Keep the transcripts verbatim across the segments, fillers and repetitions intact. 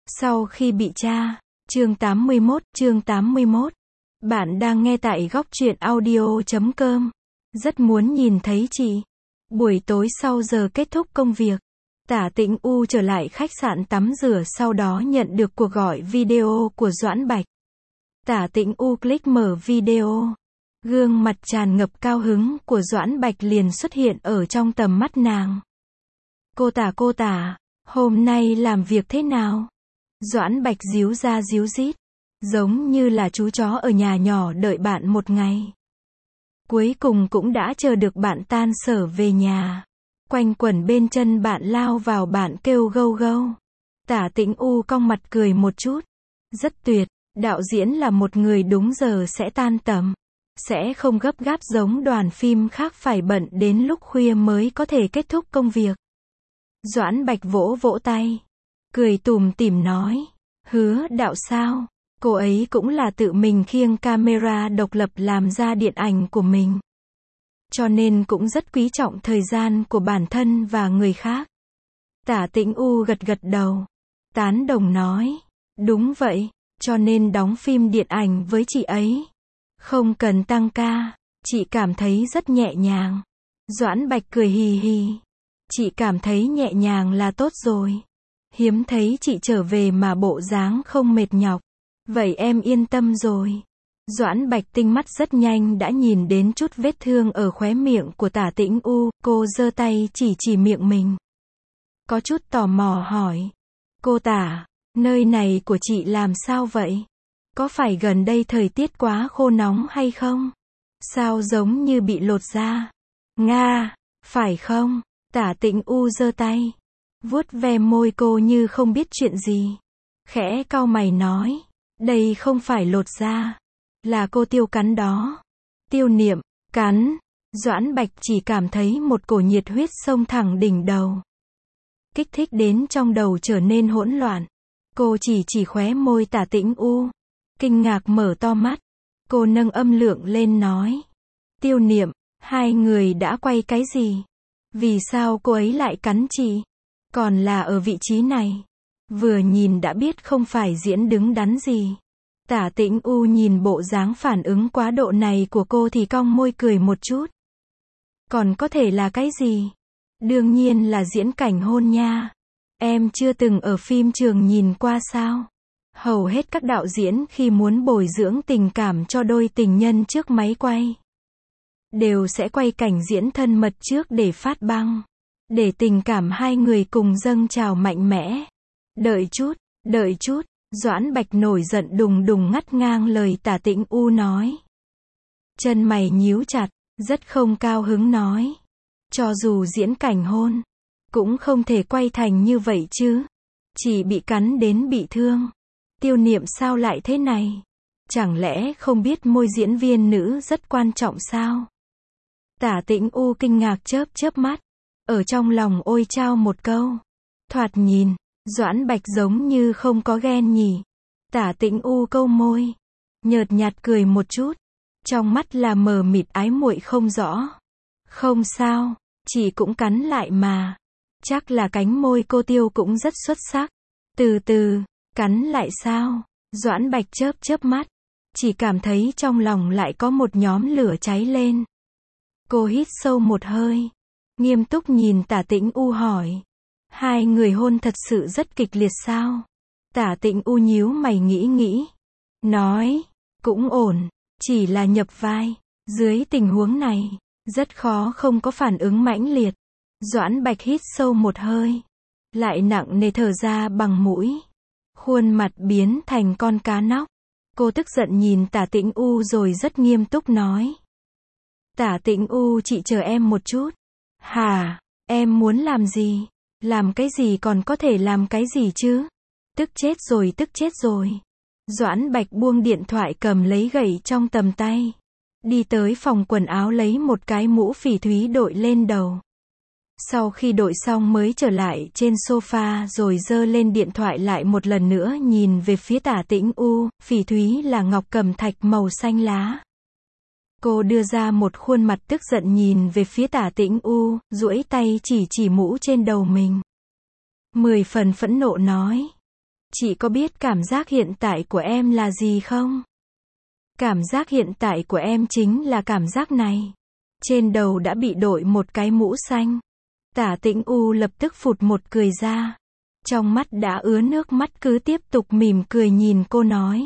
Sau khi bị tra, chương tám mươi mốt, chương tám mươi mốt. Bạn đang nghe tại góc truyện audio chấm com. Rất muốn nhìn thấy chị. Buổi tối sau giờ kết thúc công việc, Tả Tĩnh U trở lại khách sạn tắm rửa, sau đó nhận được cuộc gọi video của Doãn Bạch. Tả Tĩnh U click mở video. Gương mặt tràn ngập cao hứng của Doãn Bạch liền xuất hiện ở trong tầm mắt nàng. Cô Tả, cô Tả, hôm nay làm việc thế nào? Doãn Bạch díu ra díu dít, giống như là chú chó ở nhà nhỏ đợi bạn một ngày. Cuối cùng cũng đã chờ được bạn tan sở về nhà. Quanh quẩn bên chân bạn lao vào bạn kêu gâu gâu. Tả Tĩnh U cong mặt cười một chút. Rất tuyệt, đạo diễn là một người đúng giờ sẽ tan tầm. Sẽ không gấp gáp giống đoàn phim khác phải bận đến lúc khuya mới có thể kết thúc công việc. Doãn Bạch vỗ vỗ tay, cười tủm tỉm nói, hứa đạo sao? Cô ấy cũng là tự mình khiêng camera độc lập làm ra điện ảnh của mình. Cho nên cũng rất quý trọng thời gian của bản thân và người khác. Tả Tĩnh U gật gật đầu, tán đồng nói, đúng vậy, cho nên đóng phim điện ảnh với chị ấy. Không cần tăng ca, chị cảm thấy rất nhẹ nhàng. Doãn Bạch cười hì hì, chị cảm thấy nhẹ nhàng là tốt rồi. Hiếm thấy chị trở về mà bộ dáng không mệt nhọc. Vậy em yên tâm rồi. Doãn Bạch tinh mắt rất nhanh đã nhìn đến chút vết thương ở khóe miệng của Tả Tĩnh U, cô giơ tay chỉ chỉ miệng mình. Có chút tò mò hỏi, cô Tả, nơi này của chị làm sao vậy? Có phải gần đây thời tiết quá khô nóng hay không? Sao giống như bị lột da? Nga, phải không? Tả Tĩnh U giơ tay, vuốt ve môi cô như không biết chuyện gì. Khẽ cau mày nói, đây không phải lột da, là cô Tiêu cắn đó. Tiêu Niệm, cắn. Doãn Bạch chỉ cảm thấy một cổ nhiệt huyết xông thẳng đỉnh đầu. Kích thích đến trong đầu trở nên hỗn loạn. Cô chỉ chỉ khóe môi Tả Tĩnh U. Kinh ngạc mở to mắt. Cô nâng âm lượng lên nói. Tiêu Niệm, hai người đã quay cái gì? Vì sao cô ấy lại cắn chị? Còn là ở vị trí này. Vừa nhìn đã biết không phải diễn đứng đắn gì. Tả Tĩnh U nhìn bộ dáng phản ứng quá độ này của cô thì cong môi cười một chút. Còn có thể là cái gì? Đương nhiên là diễn cảnh hôn nha. Em chưa từng ở phim trường nhìn qua sao? Hầu hết các đạo diễn khi muốn bồi dưỡng tình cảm cho đôi tình nhân trước máy quay, đều sẽ quay cảnh diễn thân mật trước để phát băng. Để tình cảm hai người cùng dâng trào mạnh mẽ. Đợi chút, đợi chút. Doãn Bạch nổi giận đùng đùng ngắt ngang lời Tả Tĩnh U nói. Chân mày nhíu chặt, rất không cao hứng nói. Cho dù diễn cảnh hôn, cũng không thể quay thành như vậy chứ. Chỉ bị cắn đến bị thương. Tiêu Niệm sao lại thế này? Chẳng lẽ không biết môi diễn viên nữ rất quan trọng sao? Tả Tĩnh U kinh ngạc chớp chớp mắt. Ở trong lòng ôi chao một câu. Thoạt nhìn, Doãn Bạch giống như không có ghen nhỉ. Tả Tĩnh U câu môi, nhợt nhạt cười một chút. Trong mắt là mờ mịt ái muội không rõ. Không sao, chị cũng cắn lại mà. Chắc là cánh môi cô Tiêu cũng rất xuất sắc. Từ từ, cắn lại sao? Doãn Bạch chớp chớp mắt. Chỉ cảm thấy trong lòng lại có một nhóm lửa cháy lên. Cô hít sâu một hơi, nghiêm túc nhìn Tả Tĩnh U hỏi. Hai người hôn thật sự rất kịch liệt sao? Tả Tĩnh U nhíu mày nghĩ nghĩ. Nói, cũng ổn, chỉ là nhập vai. Dưới tình huống này, rất khó không có phản ứng mãnh liệt. Doãn Bạch hít sâu một hơi, lại nặng nề thở ra bằng mũi. Khuôn mặt biến thành con cá nóc. Cô tức giận nhìn Tả Tĩnh U rồi rất nghiêm túc nói. Tả Tĩnh U, chị chờ em một chút. Hả, em muốn làm gì? Làm cái gì còn có thể làm cái gì chứ? Tức chết rồi, tức chết rồi. Doãn Bạch buông điện thoại cầm lấy gậy trong tầm tay. Đi tới phòng quần áo lấy một cái mũ phỉ thúy đội lên đầu. Sau khi đội xong mới trở lại trên sofa rồi giơ lên điện thoại lại một lần nữa nhìn về phía Tả Tĩnh U. Phỉ thúy là ngọc cẩm thạch màu xanh lá. Cô đưa ra một khuôn mặt tức giận nhìn về phía Tả Tĩnh U, duỗi tay chỉ chỉ mũ trên đầu mình. Mười phần phẫn nộ nói. Chị có biết cảm giác hiện tại của em là gì không? Cảm giác hiện tại của em chính là cảm giác này. Trên đầu đã bị đội một cái mũ xanh. Tả Tĩnh U lập tức phụt một cười ra. Trong mắt đã ứa nước mắt cứ tiếp tục mỉm cười nhìn cô nói.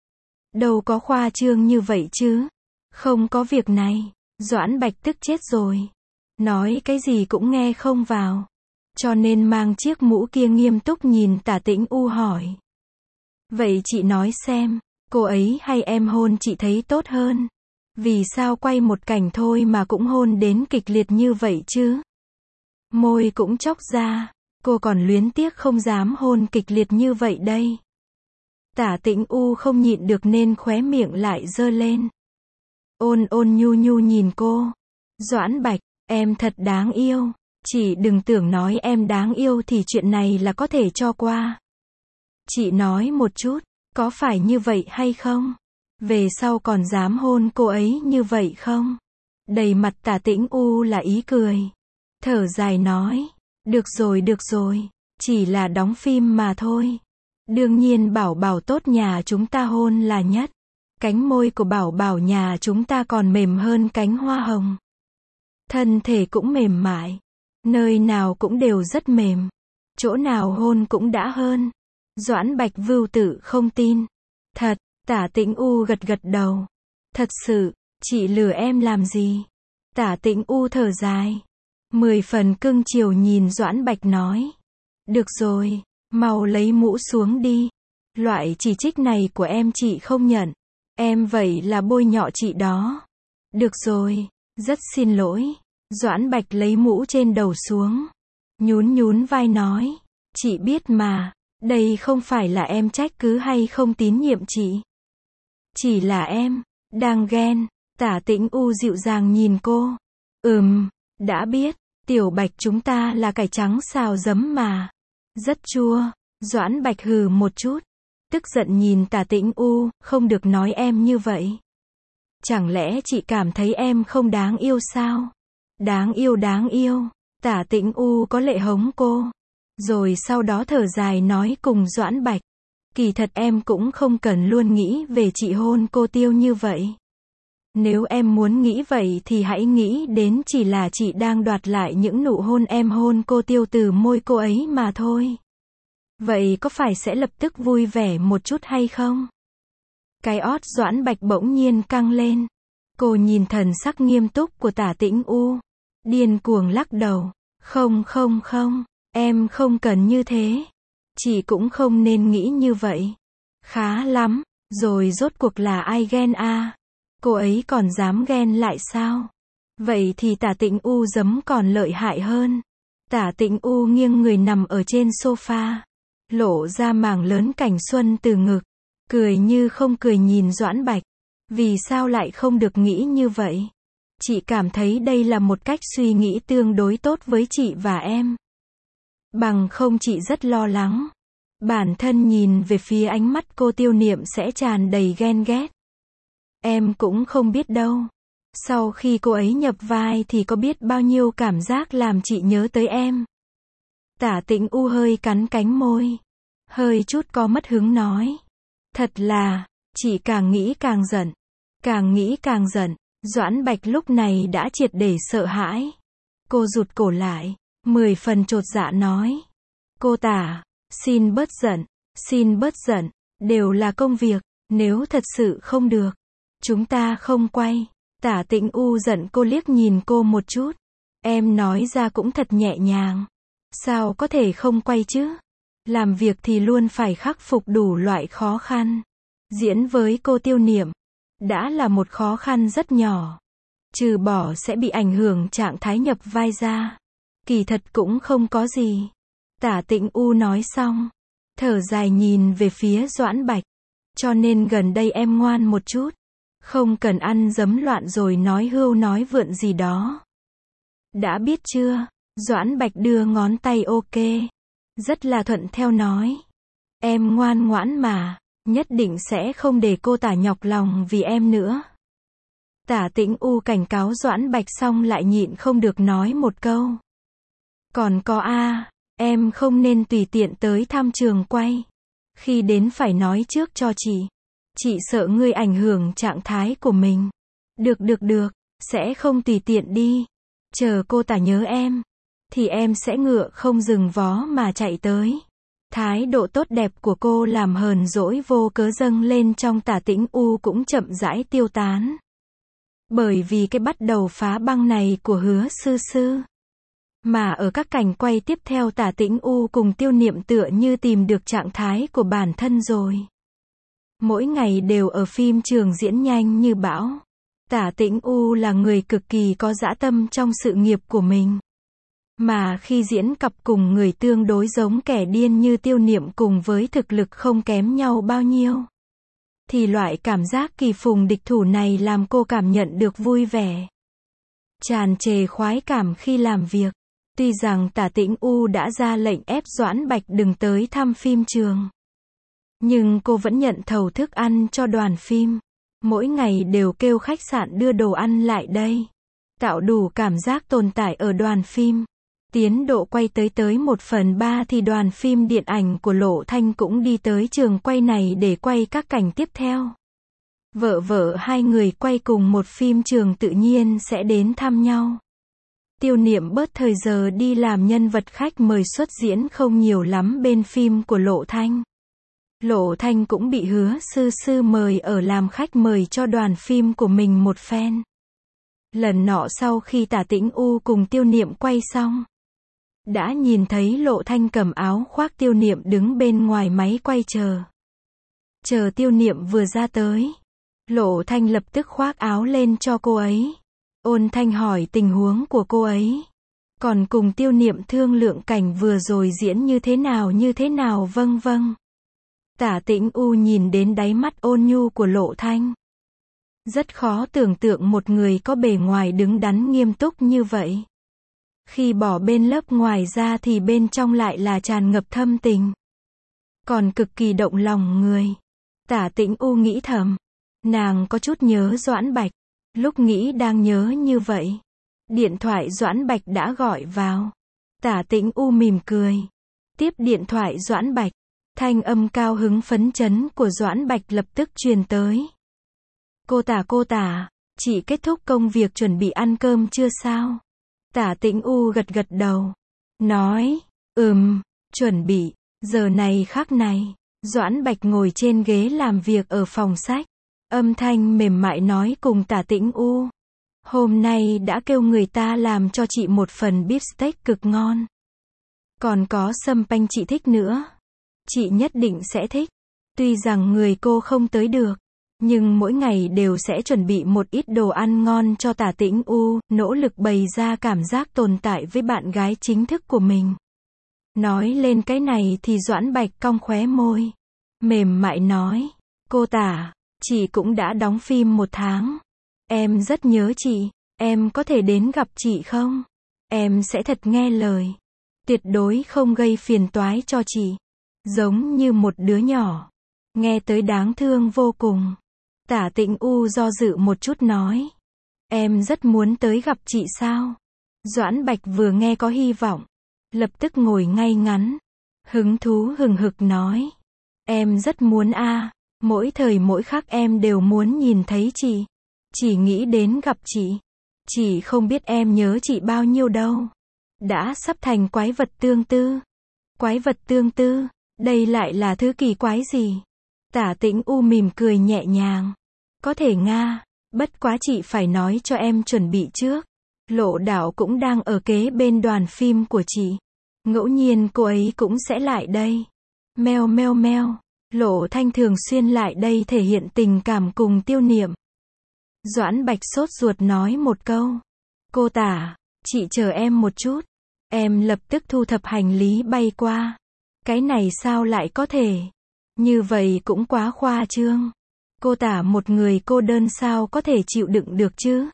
Đâu có khoa trương như vậy chứ. Không có việc này. Doãn Bạch tức chết rồi. Nói cái gì cũng nghe không vào. Cho nên mang chiếc mũ kia nghiêm túc nhìn Tả Tĩnh U hỏi. Vậy chị nói xem, cô ấy hay em hôn chị thấy tốt hơn? Vì sao quay một cảnh thôi mà cũng hôn đến kịch liệt như vậy chứ? Môi cũng chóc ra, cô còn luyến tiếc không dám hôn kịch liệt như vậy đây. Tả Tĩnh U không nhịn được nên khóe miệng lại giơ lên. Ôn ôn nhu nhu nhìn cô. Doãn Bạch, em thật đáng yêu. Chị đừng tưởng nói em đáng yêu thì chuyện này là có thể cho qua. Chị nói một chút, có phải như vậy hay không? Về sau còn dám hôn cô ấy như vậy không? Đầy mặt Tả Tĩnh U là ý cười. Thở dài nói, được rồi được rồi, chỉ là đóng phim mà thôi. Đương nhiên Bảo Bảo tốt nhà chúng ta hôn là nhất. Cánh môi của Bảo Bảo nhà chúng ta còn mềm hơn cánh hoa hồng. Thân thể cũng mềm mại. Nơi nào cũng đều rất mềm. Chỗ nào hôn cũng đã hơn. Doãn Bạch vưu tự không tin. Thật, Tả Tĩnh U gật gật đầu. Thật sự, chị lừa em làm gì? Tả Tĩnh U thở dài. Mười phần cưng chiều nhìn Doãn Bạch nói. Được rồi, mau lấy mũ xuống đi. Loại chỉ trích này của em chị không nhận. Em vậy là bôi nhọ chị đó. Được rồi, rất xin lỗi. Doãn Bạch lấy mũ trên đầu xuống. Nhún nhún vai nói. Chị biết mà, đây không phải là em trách cứ hay không tín nhiệm chị. Chỉ là em, đang ghen. Tả Tĩnh U dịu dàng nhìn cô. Ừm, đã biết, Tiểu Bạch chúng ta là cải trắng xào giấm mà. Rất chua. Doãn Bạch hừ một chút. Tức giận nhìn Tả Tĩnh U, không được nói em như vậy. Chẳng lẽ chị cảm thấy em không đáng yêu sao? Đáng yêu đáng yêu. Tả Tĩnh U có lệ hống cô. Rồi sau đó thở dài nói cùng Doãn Bạch. Kỳ thật em cũng không cần luôn nghĩ về chị hôn cô Tiêu như vậy. Nếu em muốn nghĩ vậy thì hãy nghĩ đến chỉ là chị đang đoạt lại những nụ hôn em hôn cô Tiêu từ môi cô ấy mà thôi. Vậy có phải sẽ lập tức vui vẻ một chút hay không? Cái ót Doãn Bạch bỗng nhiên căng lên. Cô nhìn thần sắc nghiêm túc của Tả Tĩnh U. Điên cuồng lắc đầu. Không không không, em không cần như thế. Chị cũng không nên nghĩ như vậy. Khá lắm, rồi rốt cuộc là ai ghen à? Cô ấy còn dám ghen lại sao? Vậy thì Tả Tĩnh U giấm còn lợi hại hơn. Tả Tĩnh U nghiêng người nằm ở trên sofa. Lộ ra mảng lớn cảnh xuân từ ngực. Cười như không cười nhìn Doãn Bạch. Vì sao lại không được nghĩ như vậy? Chị cảm thấy đây là một cách suy nghĩ tương đối tốt với chị và em. Bằng không chị rất lo lắng. Bản thân nhìn về phía ánh mắt cô Tiêu Niệm sẽ tràn đầy ghen ghét. Em cũng không biết đâu. Sau khi cô ấy nhập vai thì có biết bao nhiêu cảm giác làm chị nhớ tới em. Tả Tĩnh U hơi cắn cánh môi. Hơi chút có mất hứng nói. Thật là, chị càng nghĩ càng giận. Càng nghĩ càng giận. Doãn Bạch lúc này đã triệt để sợ hãi. Cô rụt cổ lại. Mười phần chột dạ nói. Cô Tả, xin bớt giận. Xin bớt giận. Đều là công việc. Nếu thật sự không được, chúng ta không quay. Tả Tĩnh U giận cô liếc nhìn cô một chút. Em nói ra cũng thật nhẹ nhàng. Sao có thể không quay chứ? Làm việc thì luôn phải khắc phục đủ loại khó khăn. Diễn với cô Tiêu Niệm đã là một khó khăn rất nhỏ. Trừ bỏ sẽ bị ảnh hưởng trạng thái nhập vai ra. Kỳ thật cũng không có gì. Tả Tĩnh U nói xong. Thở dài nhìn về phía Doãn Bạch. Cho nên gần đây em ngoan một chút. Không cần ăn dấm loạn rồi nói hưu nói vượn gì đó. Đã biết chưa? Doãn Bạch đưa ngón tay ok. Rất là thuận theo nói. Em ngoan ngoãn mà. Nhất định sẽ không để cô Tả nhọc lòng vì em nữa. Tả Tĩnh U cảnh cáo Doãn Bạch xong lại nhịn không được nói một câu. Còn có a, em không nên tùy tiện tới thăm trường quay. Khi đến phải nói trước cho chị. Chị sợ ngươi ảnh hưởng trạng thái của mình. Được được được, sẽ không tùy tiện đi. Chờ cô tả nhớ em, thì em sẽ ngựa không dừng vó mà chạy tới. Thái độ tốt đẹp của cô làm hờn dỗi vô cớ dâng lên trong Tả Tĩnh U cũng chậm rãi tiêu tán. Bởi vì cái bắt đầu phá băng này của Hứa Sư Sư. Mà ở các cảnh quay tiếp theo Tả Tĩnh U cùng Tiêu Niệm tựa như tìm được trạng thái của bản thân rồi. Mỗi ngày đều ở phim trường diễn nhanh như bão. Tả Tĩnh U là người cực kỳ có dã tâm trong sự nghiệp của mình. Mà khi diễn cặp cùng người tương đối giống kẻ điên như Tiêu Niệm cùng với thực lực không kém nhau bao nhiêu, thì loại cảm giác kỳ phùng địch thủ này làm cô cảm nhận được vui vẻ. Tràn trề khoái cảm khi làm việc. Tuy rằng Tả Tĩnh U đã ra lệnh ép Doãn Bạch đừng tới thăm phim trường, nhưng cô vẫn nhận thầu thức ăn cho đoàn phim. Mỗi ngày đều kêu khách sạn đưa đồ ăn lại đây. Tạo đủ cảm giác tồn tại ở đoàn phim. Tiến độ quay tới tới một phần ba thì đoàn phim điện ảnh của Lộ Thanh cũng đi tới trường quay này để quay các cảnh tiếp theo. Vợ vợ hai người quay cùng một phim trường tự nhiên sẽ đến thăm nhau. Tiêu Niệm bớt thời giờ đi làm nhân vật khách mời xuất diễn không nhiều lắm bên phim của Lộ Thanh. Lộ Thanh cũng bị Hứa Sư Sư mời ở làm khách mời cho đoàn phim của mình một phen. Lần nọ sau khi Tả Tĩnh U cùng Tiêu Niệm quay xong, đã nhìn thấy Lộ Thanh cầm áo khoác Tiêu Niệm đứng bên ngoài máy quay chờ. Chờ Tiêu Niệm vừa ra tới, Lộ Thanh lập tức khoác áo lên cho cô ấy. Ôn thanh hỏi tình huống của cô ấy. Còn cùng Tiêu Niệm thương lượng cảnh vừa rồi diễn như thế nào như thế nào vâng vâng. Tả Tĩnh U nhìn đến đáy mắt ôn nhu của Lộ Thanh. Rất khó tưởng tượng một người có bề ngoài đứng đắn nghiêm túc như vậy. Khi bỏ bên lớp ngoài ra thì bên trong lại là tràn ngập thâm tình. Còn cực kỳ động lòng người. Tả Tĩnh U nghĩ thầm. Nàng có chút nhớ Doãn Bạch. Lúc nghĩ đang nhớ như vậy, điện thoại Doãn Bạch đã gọi vào. Tả Tĩnh U mỉm cười. Tiếp điện thoại Doãn Bạch. Thanh âm cao hứng phấn chấn của Doãn Bạch lập tức truyền tới. Cô Tả cô Tả, chị kết thúc công việc chuẩn bị ăn cơm chưa sao? Tả Tĩnh U gật gật đầu. Nói, ừm, chuẩn bị. Giờ này khắc này, Doãn Bạch ngồi trên ghế làm việc ở phòng sách. Âm thanh mềm mại nói cùng Tả Tĩnh U. Hôm nay đã kêu người ta làm cho chị một phần beef steak cực ngon. Còn có sâm panh chị thích nữa. Chị nhất định sẽ thích. Tuy rằng người cô không tới được, nhưng mỗi ngày đều sẽ chuẩn bị một ít đồ ăn ngon cho Tả Tĩnh U, nỗ lực bày ra cảm giác tồn tại với bạn gái chính thức của mình. Nói lên cái này thì Doãn Bạch cong khóe môi. Mềm mại nói. Cô Tả, chị cũng đã đóng phim một tháng. Em rất nhớ chị. Em có thể đến gặp chị không? Em sẽ thật nghe lời. Tuyệt đối không gây phiền toái cho chị. Giống như một đứa nhỏ. Nghe tới đáng thương vô cùng. Tả Tĩnh U do dự một chút nói. Em rất muốn tới gặp chị sao? Doãn Bạch vừa nghe có hy vọng. Lập tức ngồi ngay ngắn. Hứng thú hừng hực nói. Em rất muốn a. Mỗi thời mỗi khắc em đều muốn nhìn thấy chị. Chỉ nghĩ đến gặp chị. Chị không biết em nhớ chị bao nhiêu đâu. Đã sắp thành quái vật tương tư. Quái vật tương tư, đây lại là thứ kỳ quái gì? Tả Tĩnh U mỉm cười nhẹ nhàng. Có thể nga, bất quá chị phải nói cho em chuẩn bị trước. Lộ Đảo cũng đang ở kế bên đoàn phim của chị. Ngẫu nhiên cô ấy cũng sẽ lại đây. Meo meo meo. Lộ Thanh thường xuyên lại đây thể hiện tình cảm cùng Tiêu Niệm. Doãn Bạch sốt ruột nói một câu. Cô Tả, chị chờ em một chút. Em lập tức thu thập hành lý bay qua. Cái này sao lại có thể? Như vậy cũng quá khoa trương. Cô Tả một người cô đơn sao có thể chịu đựng được chứ?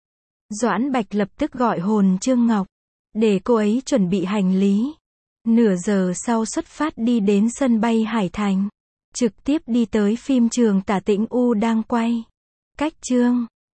Doãn Bạch lập tức gọi hồn Trương Ngọc. Để cô ấy chuẩn bị hành lý. Nửa giờ sau xuất phát đi đến sân bay Hải Thành. Trực tiếp đi tới phim trường Tả Tĩnh U đang quay. Cách chương